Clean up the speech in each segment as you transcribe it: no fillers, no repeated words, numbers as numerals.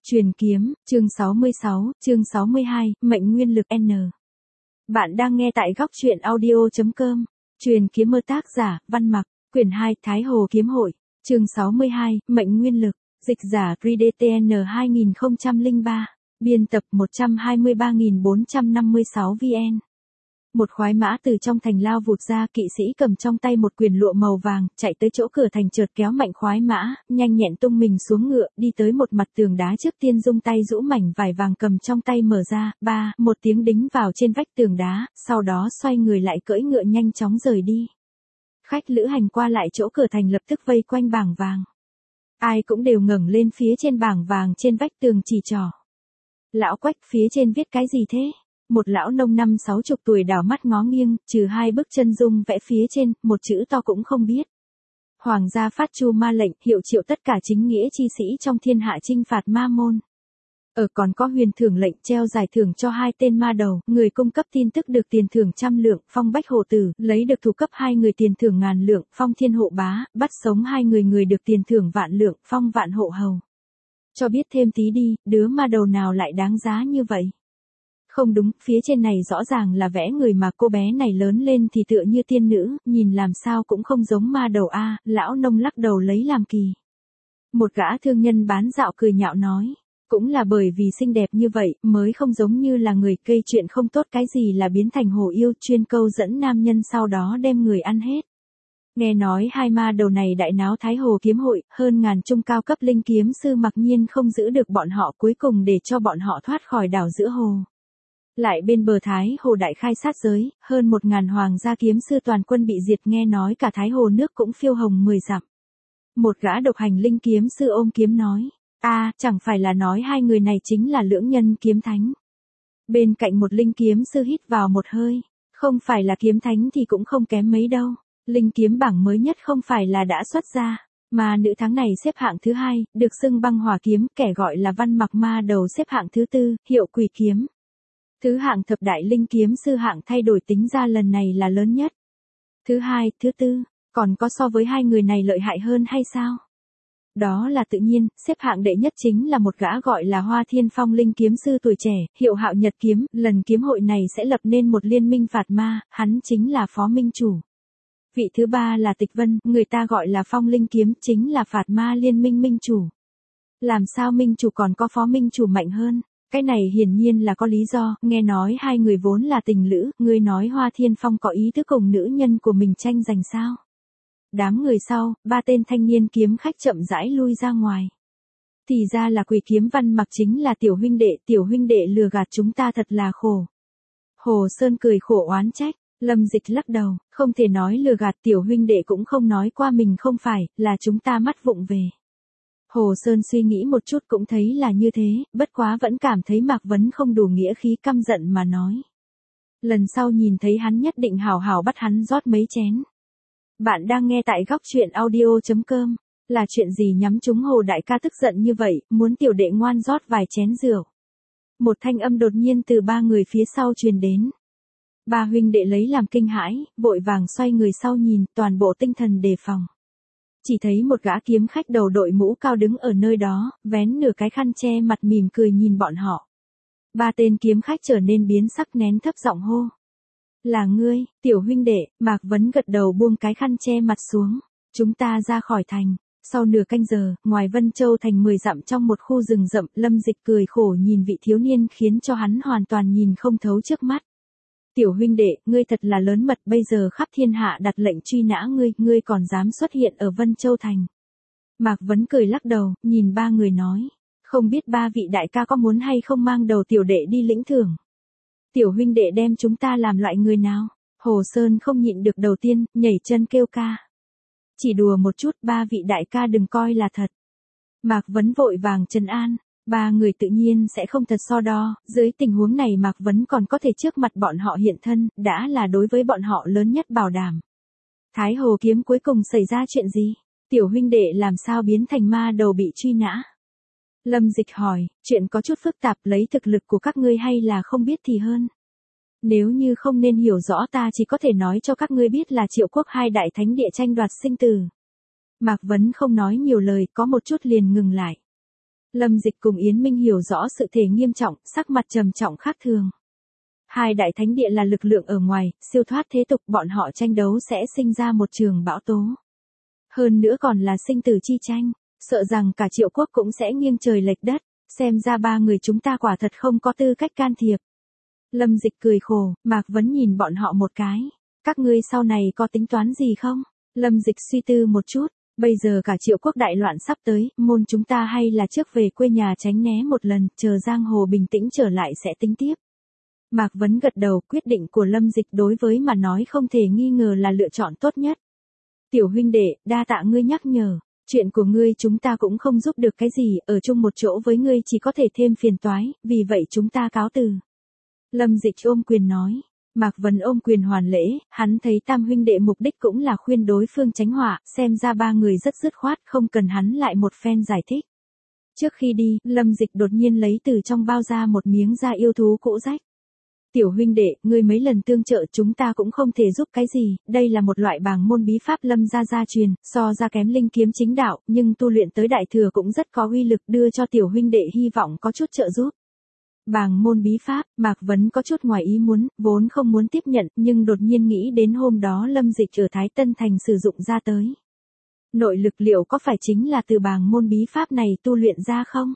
Truyền kiếm, chương 66, chương 62, mệnh nguyên lực N. Bạn đang nghe tại góc truyện audio.com. Truyền kiếm mơ tác giả, Văn Mặc, quyển 2, Thái Hồ Kiếm Hội, chương 62, mệnh nguyên lực, dịch giả RDTN 2003, biên tập 123.456 VN. Một khoái mã từ trong thành lao vụt ra, kỵ sĩ cầm trong tay một quyền lụa màu vàng, chạy tới chỗ cửa thành, chợt kéo mạnh khoái mã, nhanh nhẹn tung mình xuống ngựa, đi tới một mặt tường đá, trước tiên dung tay rũ mảnh vải vàng cầm trong tay mở ra, một tiếng đính vào trên vách tường đá, sau đó xoay người lại cưỡi ngựa nhanh chóng rời đi. Khách lữ hành qua lại chỗ cửa thành lập tức vây quanh bảng vàng. Ai cũng đều ngẩng lên phía trên bảng vàng trên vách tường chỉ trỏ. Lão Quách, phía trên viết cái gì thế? Một lão nông 50-60 tuổi đảo mắt ngó nghiêng, trừ hai bức chân dung vẽ phía trên, một chữ to cũng không biết. Hoàng gia phát chu ma lệnh, hiệu triệu tất cả chính nghĩa chi sĩ trong thiên hạ chinh phạt ma môn. Còn có huyền thưởng lệnh, treo giải thưởng cho 2 tên ma đầu, người cung cấp tin tức được tiền thưởng 100 lượng, phong bách hộ tử, lấy được thủ cấp 2 người tiền thưởng 1000 lượng, phong thiên hộ bá, bắt sống 2 người được tiền thưởng vạn lượng, phong vạn hộ hầu. Cho biết thêm tí đi, đứa ma đầu nào lại đáng giá như vậy? Không đúng, phía trên này rõ ràng là vẽ người mà cô bé này lớn lên thì tựa như tiên nữ, nhìn làm sao cũng không giống ma đầu a. Lão nông lắc đầu lấy làm kỳ. Một gã thương nhân bán dạo cười nhạo nói, cũng là bởi vì xinh đẹp như vậy, mới không giống như là người, gây chuyện không tốt cái gì là biến thành hồ yêu, chuyên câu dẫn nam nhân sau đó đem người ăn hết. Nghe nói 2 ma đầu này đại náo Thái Hồ Kiếm Hội, hơn ngàn trung cao cấp linh kiếm sư mặc nhiên không giữ được bọn họ, cuối cùng để cho bọn họ thoát khỏi đảo giữa hồ. Lại bên bờ Thái Hồ đại khai sát giới, hơn 1000 hoàng gia kiếm sư toàn quân bị diệt, nghe nói cả Thái Hồ nước cũng phiêu hồng 10 dặm. Một gã độc hành linh kiếm sư ôm kiếm nói, chẳng phải là nói 2 người này chính là lưỡng nhân kiếm thánh. Bên cạnh một linh kiếm sư hít vào một hơi, không phải là kiếm thánh thì cũng không kém mấy đâu. Linh kiếm bảng mới nhất không phải là đã xuất ra, mà nữ tháng này xếp hạng thứ 2, được xưng băng hỏa kiếm, kẻ gọi là Văn Mặc ma đầu xếp hạng thứ 4, hiệu Quỷ kiếm. Thứ hạng thập đại linh kiếm sư hạng thay đổi tính ra lần này là lớn nhất. Thứ 2, thứ 4, còn có so với 2 người này lợi hại hơn hay sao? Đó là tự nhiên, xếp hạng đệ nhất chính là một gã gọi là Hoa Thiên Phong linh kiếm sư tuổi trẻ, hiệu Hạo Nhật kiếm, lần kiếm hội này sẽ lập nên một liên minh phạt ma, hắn chính là phó minh chủ. Vị thứ 3 là Tịch Vân, người ta gọi là Phong linh kiếm, chính là phạt ma liên minh minh chủ. Làm sao minh chủ còn có phó minh chủ mạnh hơn? Cái này hiển nhiên là có lý do, nghe nói 2 người vốn là tình lữ, ngươi nói Hoa Thiên Phong có ý thức cùng nữ nhân của mình tranh giành sao? Đám người sau, 3 tên thanh niên kiếm khách chậm rãi lui ra ngoài. Thì ra là Quỷ kiếm Văn Mặc chính là tiểu huynh đệ lừa gạt chúng ta thật là khổ. Hồ Sơn cười khổ oán trách, Lâm Dịch lắc đầu, không thể nói lừa gạt, tiểu huynh đệ cũng không nói qua mình không phải, là chúng ta mắt vụng về. Hồ Sơn suy nghĩ một chút cũng thấy là như thế, bất quá vẫn cảm thấy Mạc Vấn không đủ nghĩa khí, căm giận mà nói. Lần sau nhìn thấy hắn nhất định hào hào bắt hắn rót mấy chén. Bạn đang nghe tại góc truyện audio.com, là chuyện gì nhắm trúng Hồ đại ca tức giận như vậy, muốn tiểu đệ ngoan rót vài chén rượu. Một thanh âm đột nhiên từ 3 người phía sau truyền đến. 3 huynh đệ lấy làm kinh hãi, vội vàng xoay người sau nhìn, toàn bộ tinh thần đề phòng. Chỉ thấy một gã kiếm khách đầu đội mũ cao đứng ở nơi đó, vén nửa cái khăn che mặt mỉm cười nhìn bọn họ. 3 tên kiếm khách trở nên biến sắc, nén thấp giọng hô. Là ngươi, tiểu huynh đệ, Mạc Vấn gật đầu buông cái khăn che mặt xuống. Chúng ta ra khỏi thành. Sau nửa canh giờ, ngoài Vân Châu thành 10 dặm trong một khu rừng rậm, Lâm Dịch cười khổ nhìn vị thiếu niên khiến cho hắn hoàn toàn nhìn không thấu trước mắt. Tiểu huynh đệ, ngươi thật là lớn mật, bây giờ khắp thiên hạ đặt lệnh truy nã ngươi còn dám xuất hiện ở Vân Châu thành. Mạc Vấn cười lắc đầu, nhìn 3 người nói, không biết 3 vị đại ca có muốn hay không mang đầu tiểu đệ đi lĩnh thưởng. Tiểu huynh đệ đem chúng ta làm loại người nào? Hồ Sơn không nhịn được, đầu tiên, nhảy chân kêu ca. Chỉ đùa một chút, 3 vị đại ca đừng coi là thật. Mạc Vấn vội vàng trấn an. 3 người tự nhiên sẽ không thật so đo, dưới tình huống này Mạc Vấn còn có thể trước mặt bọn họ hiện thân, đã là đối với bọn họ lớn nhất bảo đảm. Thái Hồ kiếm cuối cùng xảy ra chuyện gì? Tiểu huynh đệ làm sao biến thành ma đầu bị truy nã? Lâm Dịch hỏi, chuyện có chút phức tạp, lấy thực lực của các ngươi hay là không biết thì hơn. Nếu như không nên hiểu rõ, ta chỉ có thể nói cho các ngươi biết là Triệu Quốc 2 đại thánh địa tranh đoạt sinh tử. Mạc Vấn không nói nhiều lời, có một chút liền ngừng lại. Lâm Dịch cùng Yến Minh hiểu rõ sự thể nghiêm trọng, sắc mặt trầm trọng khác thường. Hai đại thánh địa là lực lượng ở ngoài, siêu thoát thế tục, bọn họ tranh đấu sẽ sinh ra một trường bão tố. Hơn nữa còn là sinh tử chi tranh, sợ rằng cả Triệu quốc cũng sẽ nghiêng trời lệch đất, xem ra ba người chúng ta quả thật không có tư cách can thiệp. Lâm Dịch cười khổ, Mạc Vấn nhìn bọn họ một cái. Các ngươi sau này có tính toán gì không? Lâm Dịch suy tư một chút, bây giờ cả Triệu quốc đại loạn sắp tới, môn chúng ta hay là trước về quê nhà tránh né một lần, chờ giang hồ bình tĩnh trở lại sẽ tính tiếp. Mạc Vấn gật đầu, quyết định của Lâm Dịch đối với mà nói không thể nghi ngờ là lựa chọn tốt nhất. Tiểu huynh đệ, đa tạ ngươi nhắc nhở, chuyện của ngươi chúng ta cũng không giúp được cái gì, ở chung một chỗ với ngươi chỉ có thể thêm phiền toái, vì vậy chúng ta cáo từ. Lâm Dịch ôm quyền nói. Mạc Vấn ôm quyền hoàn lễ, hắn thấy tam huynh đệ mục đích cũng là khuyên đối phương tránh họa, xem ra ba người rất dứt khoát, không cần hắn lại một phen giải thích. Trước khi đi, Lâm Dịch đột nhiên lấy từ trong bao ra một miếng da yêu thú cũ rách. Tiểu huynh đệ, ngươi mấy lần tương trợ chúng ta cũng không thể giúp cái gì, đây là một loại bàng môn bí pháp Lâm gia truyền, so ra kém linh kiếm chính đạo, nhưng tu luyện tới đại thừa cũng rất có uy lực, đưa cho tiểu huynh đệ hy vọng có chút trợ giúp. Bàng môn bí pháp, Mạc Vấn có chút ngoài ý muốn, vốn không muốn tiếp nhận, nhưng đột nhiên nghĩ đến hôm đó Lâm Dịch ở Thái Tân Thành sử dụng ra tới. Nội lực liệu có phải chính là từ bàng môn bí pháp này tu luyện ra không?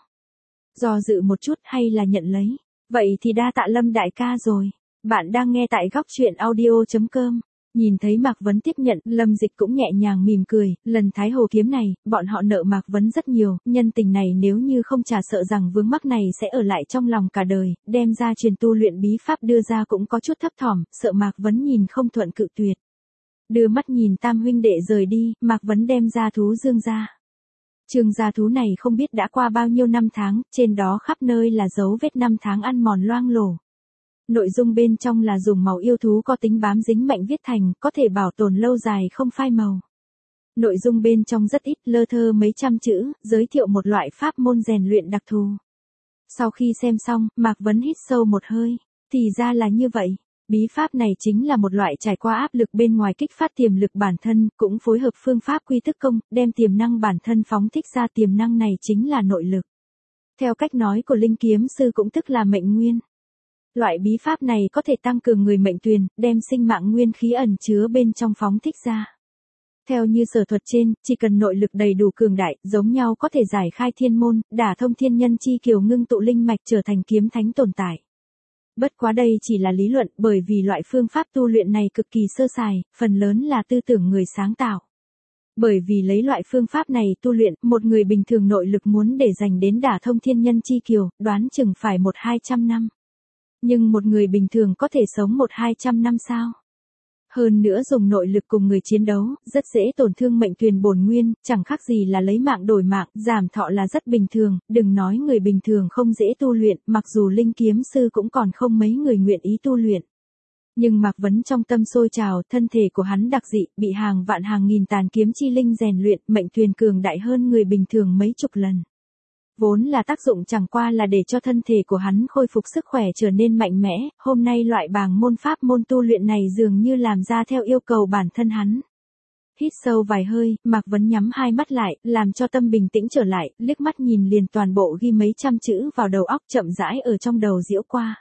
Do dự một chút hay là nhận lấy? Vậy thì đa tạ Lâm đại ca rồi. Bạn đang nghe tại góc truyện audio.com. Nhìn thấy Mạc Vấn tiếp nhận, Lâm Dịch cũng nhẹ nhàng mỉm cười, lần Thái Hồ kiếm này, bọn họ nợ Mạc Vấn rất nhiều, nhân tình này nếu như không trả sợ rằng vướng mắc này sẽ ở lại trong lòng cả đời, đem ra truyền tu luyện bí pháp đưa ra cũng có chút thấp thỏm, sợ Mạc Vấn nhìn không thuận cự tuyệt. Đưa mắt nhìn tam huynh đệ rời đi, Mạc Vấn đem ra thú dương ra. Trường gia thú này không biết đã qua bao nhiêu năm tháng, trên đó khắp nơi là dấu vết năm tháng ăn mòn loang lổ. Nội dung bên trong là dùng màu yêu thú có tính bám dính mạnh viết thành, có thể bảo tồn lâu dài không phai màu. Nội dung bên trong rất ít, lơ thơ mấy trăm chữ, giới thiệu một loại pháp môn rèn luyện đặc thù. Sau khi xem xong, Mạc Vấn hít sâu một hơi, thì ra là như vậy. Bí pháp này chính là một loại trải qua áp lực bên ngoài kích phát tiềm lực bản thân, cũng phối hợp phương pháp quy tức công, đem tiềm năng bản thân phóng thích ra, tiềm năng này chính là nội lực. Theo cách nói của linh kiếm sư cũng tức là mệnh nguyên. Loại bí pháp này có thể tăng cường người mệnh tuyền, đem sinh mạng nguyên khí ẩn chứa bên trong phóng thích ra. Theo như sở thuật trên, chỉ cần nội lực đầy đủ cường đại, giống nhau có thể giải khai thiên môn, đả thông thiên nhân chi kiều, ngưng tụ linh mạch trở thành kiếm thánh tồn tại. Bất quá đây chỉ là lý luận, bởi vì loại phương pháp tu luyện này cực kỳ sơ sài, phần lớn là tư tưởng người sáng tạo. Bởi vì lấy loại phương pháp này tu luyện, một người bình thường nội lực muốn để dành đến đả thông thiên nhân chi kiều, đoán chừng phải 100-200 năm. Nhưng một người bình thường có thể sống 100-200 năm sao? Hơn nữa dùng nội lực cùng người chiến đấu, rất dễ tổn thương mệnh tuyền bổn nguyên, chẳng khác gì là lấy mạng đổi mạng, giảm thọ là rất bình thường, đừng nói người bình thường không dễ tu luyện, mặc dù linh kiếm sư cũng còn không mấy người nguyện ý tu luyện. Nhưng Mạc Vấn trong tâm sôi trào, thân thể của hắn đặc dị, bị hàng vạn hàng nghìn tàn kiếm chi linh rèn luyện, mệnh tuyền cường đại hơn người bình thường mấy chục lần. Vốn là tác dụng chẳng qua là để cho thân thể của hắn khôi phục sức khỏe trở nên mạnh mẽ, hôm nay loại bàng môn pháp môn tu luyện này dường như làm ra theo yêu cầu bản thân hắn. Hít sâu vài hơi, Mạc Vấn nhắm hai mắt lại, làm cho tâm bình tĩnh trở lại, liếc mắt nhìn liền toàn bộ ghi mấy trăm chữ vào đầu óc, chậm rãi ở trong đầu diễu qua.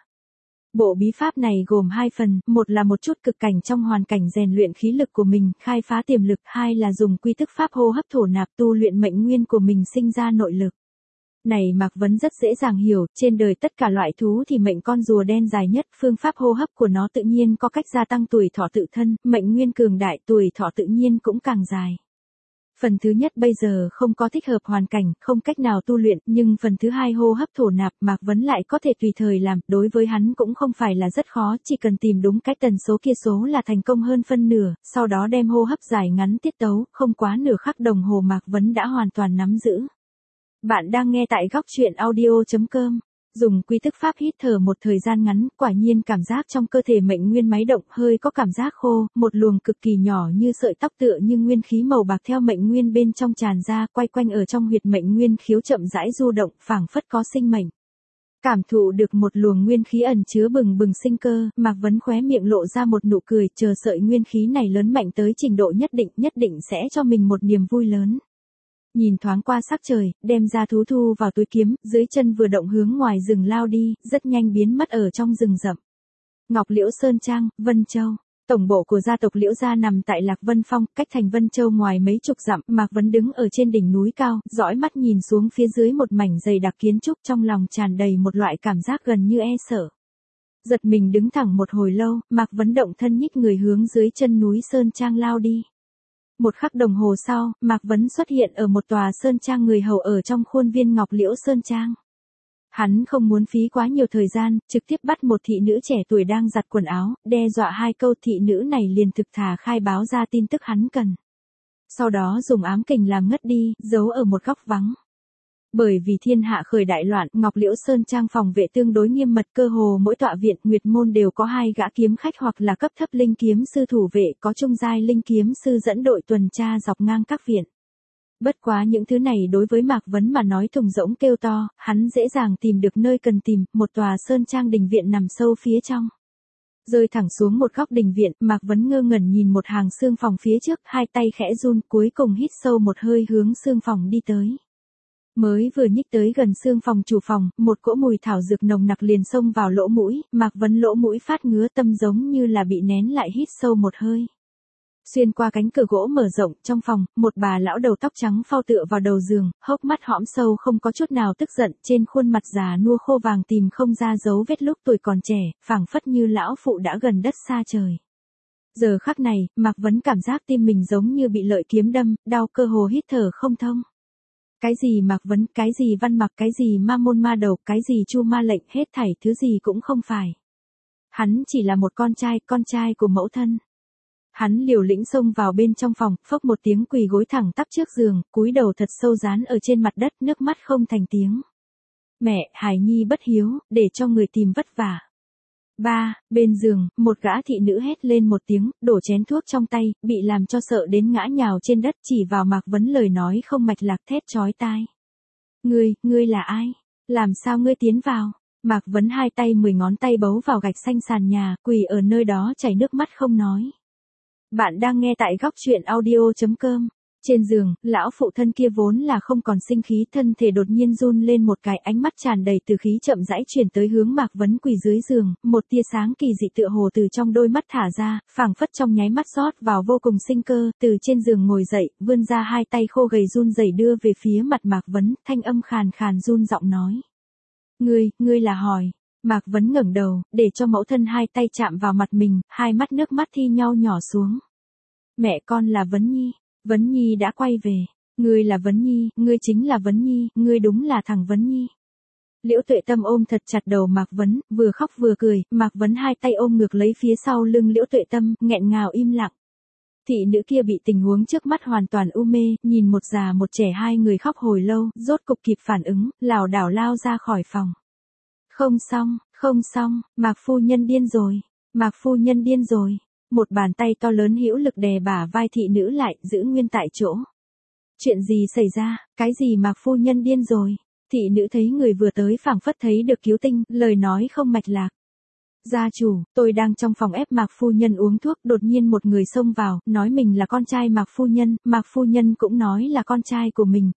Bộ bí pháp này gồm hai phần, một là một chút cực cảnh trong hoàn cảnh rèn luyện khí lực của mình, khai phá tiềm lực, hai là dùng quy thức pháp hô hấp thổ nạp tu luyện mệnh nguyên của mình sinh ra nội lực. Này Mạc Vấn rất dễ dàng hiểu, trên đời tất cả loại thú thì mệnh con rùa đen dài nhất, phương pháp hô hấp của nó tự nhiên có cách gia tăng tuổi thọ tự thân, mệnh nguyên cường đại, tuổi thọ tự nhiên cũng càng dài. Phần thứ nhất bây giờ không có thích hợp hoàn cảnh, không cách nào tu luyện, nhưng phần thứ hai hô hấp thổ nạp Mạc Vấn lại có thể tùy thời làm, đối với hắn cũng không phải là rất khó, chỉ cần tìm đúng cái tần số kia số là thành công hơn phân nửa, sau đó đem hô hấp dài ngắn tiết tấu, không quá nửa khắc đồng hồ Mạc Vấn đã hoàn toàn nắm giữ. Bạn đang nghe tại góc truyện audio.com. Dùng quy thức pháp hít thở một thời gian ngắn, quả nhiên cảm giác trong cơ thể mệnh nguyên máy động, hơi có cảm giác khô, một luồng cực kỳ nhỏ như sợi tóc tựa như nguyên khí màu bạc theo mệnh nguyên bên trong tràn ra, quay quanh ở trong huyệt mệnh nguyên khiếu chậm rãi du động, phảng phất có sinh mệnh. Cảm thụ được một luồng nguyên khí ẩn chứa bừng bừng sinh cơ, Mạc Vấn khóe miệng lộ ra một nụ cười, chờ sợi nguyên khí này lớn mạnh tới trình độ nhất định sẽ cho mình một niềm vui lớn. Nhìn thoáng qua sắc trời, đem ra thú thu vào túi kiếm, dưới chân vừa động hướng ngoài rừng lao đi, rất nhanh biến mất ở trong rừng rậm. Ngọc Liễu Sơn Trang, Vân Châu. Tổng bộ của gia tộc Liễu gia nằm tại Lạc Vân Phong, cách thành Vân Châu ngoài mấy chục dặm, Mạc Vấn đứng ở trên đỉnh núi cao, dõi mắt nhìn xuống phía dưới một mảnh dày đặc kiến trúc, trong lòng tràn đầy một loại cảm giác gần như e sợ. Giật mình đứng thẳng một hồi lâu, Mạc Vấn động thân nhích người hướng dưới chân núi Sơn Trang lao đi. Một khắc đồng hồ sau, Mạc Vấn xuất hiện ở một tòa Sơn Trang người hầu ở trong khuôn viên Ngọc Liễu Sơn Trang. Hắn không muốn phí quá nhiều thời gian, trực tiếp bắt một thị nữ trẻ tuổi đang giặt quần áo, đe dọa hai câu, thị nữ này liền thực thà khai báo ra tin tức hắn cần. Sau đó dùng ám kình làm ngất đi, giấu ở một góc vắng. Bởi vì thiên hạ khởi đại loạn, Ngọc Liễu Sơn Trang phòng vệ tương đối nghiêm mật, cơ hồ mỗi tọa viện Nguyệt môn đều có 2 gã kiếm khách hoặc là cấp thấp linh kiếm sư thủ vệ, có trung giai linh kiếm sư dẫn đội tuần tra dọc ngang các viện. Bất quá những thứ này đối với Mạc Vấn mà nói thùng rỗng kêu to, hắn dễ dàng tìm được nơi cần tìm, một tòa Sơn Trang đình viện nằm sâu phía trong. Rơi thẳng xuống một góc đình viện, Mạc Vấn ngơ ngẩn nhìn một hàng xương phòng phía trước, hai tay khẽ run, cuối cùng hít sâu một hơi hướng xương phòng đi tới. Mới vừa nhích tới gần xương phòng chủ phòng, một cỗ mùi thảo dược nồng nặc liền xông vào lỗ mũi, Mạc Vấn lỗ mũi phát ngứa, tâm giống như là bị nén lại, hít sâu một hơi. Xuyên qua cánh cửa gỗ mở rộng, trong phòng, một bà lão đầu tóc trắng phao tựa vào đầu giường, hốc mắt hõm sâu không có chút nào tức giận, trên khuôn mặt già nua khô vàng tìm không ra dấu vết lúc tuổi còn trẻ, phảng phất như lão phụ đã gần đất xa trời. Giờ khắc này, Mạc Vấn cảm giác tim mình giống như bị lợi kiếm đâm, đau cơ hồ hít thở không thông. Cái gì Mạc Vấn, cái gì Văn Mặc, cái gì ma môn ma đầu, cái gì Chu ma lệnh, hết thảy thứ gì cũng không phải. Hắn chỉ là một con trai của mẫu thân. Hắn liều lĩnh xông vào bên trong phòng, phốc một tiếng quỳ gối thẳng tắp trước giường, cúi đầu thật sâu dán ở trên mặt đất, nước mắt không thành tiếng. Mẹ, hài nhi bất hiếu, để cho người tìm vất vả. Ba, bên giường, một gã thị nữ hét lên một tiếng, đổ chén thuốc trong tay, bị làm cho sợ đến ngã nhào trên đất, chỉ vào Mạc Vấn lời nói không mạch lạc thét chói tai. Ngươi là ai? Làm sao ngươi tiến vào? Mạc Vấn hai tay 10 ngón tay bấu vào gạch xanh sàn nhà, quỳ ở nơi đó chảy nước mắt không nói. Bạn đang nghe tại góc truyện audio.com. Trên giường, lão phụ thân kia vốn là không còn sinh khí, thân thể đột nhiên run lên một cái, ánh mắt tràn đầy từ khí chậm rãi chuyển tới hướng Mạc Vấn quỳ dưới giường, một tia sáng kỳ dị tựa hồ từ trong đôi mắt thả ra, phảng phất trong nháy mắt rót vào vô cùng sinh cơ, từ trên giường ngồi dậy, vươn ra hai tay khô gầy run rẩy đưa về phía mặt Mạc Vấn, thanh âm khàn khàn run giọng nói. Ngươi là hỏi. Mạc Vấn ngẩng đầu, để cho mẫu thân hai tay chạm vào mặt mình, hai mắt nước mắt thi nhau nhỏ xuống. Mẹ con là Vấn Nhi. Vấn Nhi đã quay về. Ngươi là Vấn Nhi, ngươi chính là Vấn Nhi, ngươi đúng là thằng Vấn Nhi. Liễu Tuệ Tâm ôm thật chặt đầu Mạc Vấn, vừa khóc vừa cười, Mạc Vấn hai tay ôm ngược lấy phía sau lưng Liễu Tuệ Tâm, nghẹn ngào im lặng. Thị nữ kia bị tình huống trước mắt hoàn toàn u mê, nhìn một già một trẻ, hai người khóc hồi lâu, rốt cục kịp phản ứng, lảo đảo lao ra khỏi phòng. Không xong, Mạc phu nhân điên rồi, Mạc phu nhân điên rồi. Một bàn tay to lớn hữu lực đè bả vai thị nữ lại, giữ nguyên tại chỗ. Chuyện gì xảy ra, cái gì Mạc phu nhân điên rồi? Thị nữ thấy người vừa tới phảng phất thấy được cứu tinh, lời nói không mạch lạc. Gia chủ, tôi đang trong phòng ép Mạc phu nhân uống thuốc, đột nhiên một người xông vào, nói mình là con trai Mạc phu nhân cũng nói là con trai của mình,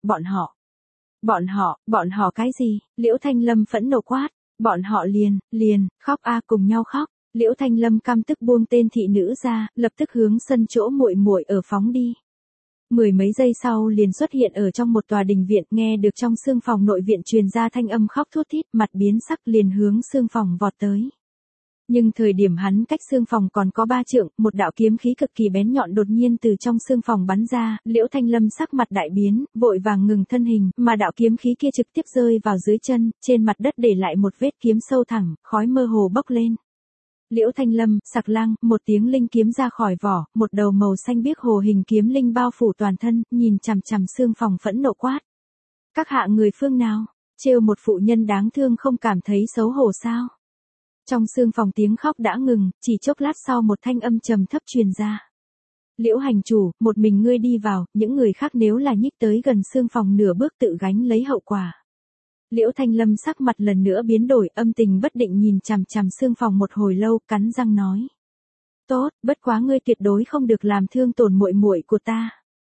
bọn họ cái gì? Liễu Thanh Lâm phẫn nộ quát, bọn họ liền, khóc cùng nhau khóc. Liễu Thanh Lâm căm tức buông tên thị nữ ra, lập tức hướng sân chỗ muội muội ở phóng đi. 10 mấy giây sau liền xuất hiện ở trong một tòa đình viện, nghe được trong xương phòng nội viện truyền ra thanh âm khóc thút thít, mặt biến sắc liền hướng xương phòng vọt tới. Nhưng thời điểm hắn cách xương phòng còn có 3 trượng, một đạo kiếm khí cực kỳ bén nhọn đột nhiên từ trong xương phòng bắn ra, Liễu Thanh Lâm sắc mặt đại biến, vội vàng ngừng thân hình, mà đạo kiếm khí kia trực tiếp rơi vào dưới chân, trên mặt đất để lại một vết kiếm sâu thẳng, khói mơ hồ bốc lên. Liễu Thanh Lâm, sặc lang, một tiếng linh kiếm ra khỏi vỏ, một đầu màu xanh biếc hồ hình kiếm linh bao phủ toàn thân, nhìn chằm chằm xương phòng phẫn nộ quát. Các hạ người phương nào? Trêu một phụ nhân đáng thương không cảm thấy xấu hổ sao? Trong xương phòng tiếng khóc đã ngừng, chỉ chốc lát sau một thanh âm trầm thấp truyền ra. Liễu hành chủ, một mình ngươi đi vào, những người khác nếu là nhích tới gần xương phòng nửa bước tự gánh lấy hậu quả. Liễu Thanh Lâm sắc mặt lần nữa biến đổi, âm tình bất định nhìn chằm chằm xương phòng một hồi lâu, cắn răng nói. Tốt, bất quá ngươi tuyệt đối không được làm thương tổn muội muội của ta.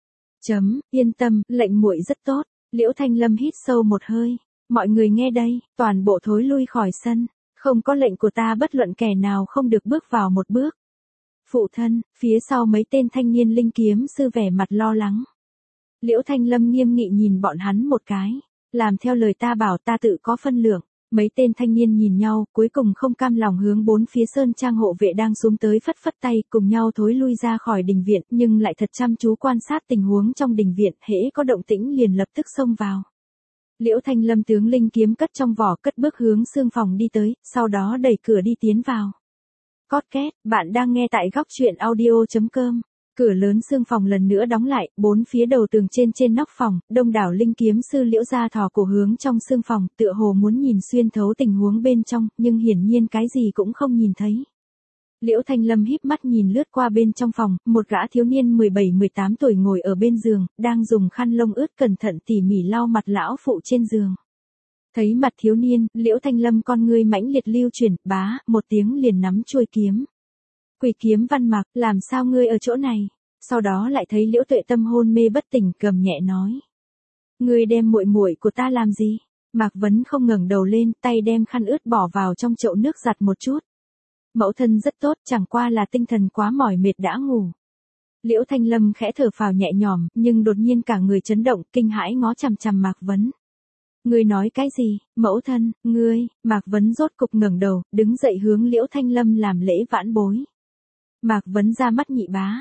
Yên tâm, lệnh muội rất tốt. Liễu Thanh Lâm hít sâu một hơi. Mọi người nghe đây, toàn bộ thối lui khỏi sân. Không có lệnh của ta bất luận kẻ nào không được bước vào một bước. Phụ thân, phía sau mấy tên thanh niên linh kiếm sư vẻ mặt lo lắng. Liễu Thanh Lâm nghiêm nghị nhìn bọn hắn một cái. Làm theo lời ta bảo, ta tự có phân lượng. Mấy tên thanh niên nhìn nhau, cuối cùng không cam lòng hướng bốn phía sơn trang hộ vệ đang xuống tới phất phất tay, cùng nhau thối lui ra khỏi đình viện, nhưng lại thật chăm chú quan sát tình huống trong đình viện, hễ có động tĩnh liền lập tức xông vào. Liễu Thanh Lâm tướng linh kiếm cất trong vỏ, cất bước hướng xương phòng đi tới, sau đó đẩy cửa đi tiến vào. Cót két, bạn đang nghe tại góc truyện audio.com. Cửa lớn xương phòng lần nữa đóng lại, bốn phía đầu tường trên nóc phòng, đông đảo linh kiếm sư Liễu gia thò cổ hướng trong xương phòng, tựa hồ muốn nhìn xuyên thấu tình huống bên trong, nhưng hiển nhiên cái gì cũng không nhìn thấy. Liễu Thanh Lâm híp mắt nhìn lướt qua bên trong phòng, một gã thiếu niên 17-18 tuổi ngồi ở bên giường, đang dùng khăn lông ướt cẩn thận tỉ mỉ lau mặt lão phụ trên giường. Thấy mặt thiếu niên, Liễu Thanh Lâm con ngươi mãnh liệt lưu chuyển, bá, một tiếng liền nắm chuôi kiếm. Quỷ kiếm Văn Mạc, làm sao ngươi ở chỗ này? Sau đó lại thấy Liễu Tuệ Tâm hôn mê bất tỉnh, gầm nhẹ nói: Ngươi đem muội muội của ta làm gì? Mạc Vấn không ngẩng đầu lên, tay đem khăn ướt bỏ vào trong chậu nước giặt một chút. Mẫu thân rất tốt, chẳng qua là tinh thần quá mỏi mệt đã ngủ. Liễu Thanh Lâm khẽ thở phào nhẹ nhõm, nhưng đột nhiên cả người chấn động, kinh hãi ngó chằm chằm Mạc Vấn. Ngươi nói cái gì, mẫu thân, ngươi? Mạc Vấn rốt cục ngẩng đầu, đứng dậy hướng Liễu Thanh Lâm làm lễ vãn bối. Mạc Vấn ra mắt nhị bá.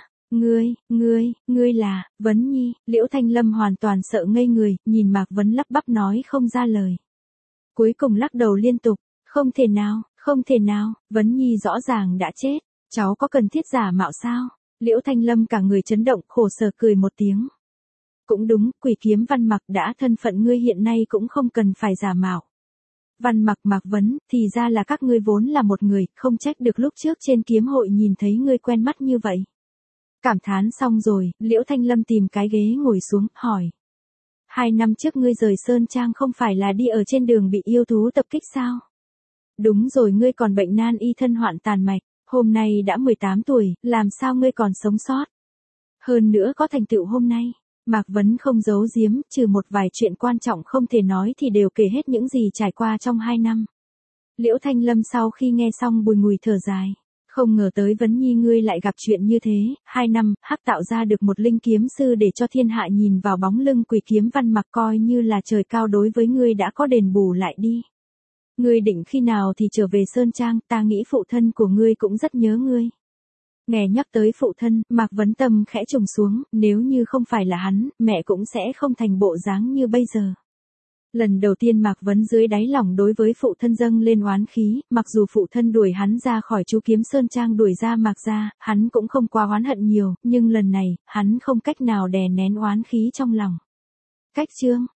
Ngươi là, Vấn Nhi. Liễu Thanh Lâm hoàn toàn sợ ngây người, nhìn Mạc Vấn lắp bắp nói không ra lời. Cuối cùng lắc đầu liên tục, không thể nào, Vấn Nhi rõ ràng đã chết, cháu có cần thiết giả mạo sao? Liễu Thanh Lâm cả người chấn động, khổ sở cười một tiếng. Cũng đúng, quỷ kiếm Văn Mạc đã thân phận ngươi hiện nay cũng không cần phải giả mạo. Văn Mạc Mạc Vấn, thì ra là các ngươi vốn là một người, không trách được lúc trước trên kiếm hội nhìn thấy ngươi quen mắt như vậy. Cảm thán xong rồi, Liễu Thanh Lâm tìm cái ghế ngồi xuống, hỏi. 2 năm trước ngươi rời Sơn Trang không phải là đi ở trên đường bị yêu thú tập kích sao? Đúng rồi, ngươi còn bệnh nan y thân hoạn tàn mạch, hôm nay đã 18 tuổi, làm sao ngươi còn sống sót? Hơn nữa có thành tựu hôm nay. Mạc Vấn không giấu giếm, trừ một vài chuyện quan trọng không thể nói thì đều kể hết những gì trải qua trong 2 năm. Liễu Thanh Lâm sau khi nghe xong bùi ngùi thở dài. Không ngờ tới Vấn Nhi ngươi lại gặp chuyện như thế, 2 năm, hắc tạo ra được một linh kiếm sư để cho thiên hạ nhìn vào bóng lưng quỷ kiếm Văn Mạc, coi như là trời cao đối với ngươi đã có đền bù lại đi. Ngươi định khi nào thì trở về Sơn Trang, ta nghĩ phụ thân của ngươi cũng rất nhớ ngươi. Nghe nhắc tới phụ thân, Mạc Vấn tâm khẽ trùng xuống, nếu như không phải là hắn, mẹ cũng sẽ không thành bộ dáng như bây giờ. Lần đầu tiên Mạc Vấn dưới đáy lòng đối với phụ thân dâng lên oán khí, mặc dù phụ thân đuổi hắn ra khỏi Chú Kiếm Sơn Trang đuổi ra Mạc gia, hắn cũng không quá oán hận nhiều, nhưng lần này, hắn không cách nào đè nén oán khí trong lòng. Cách chương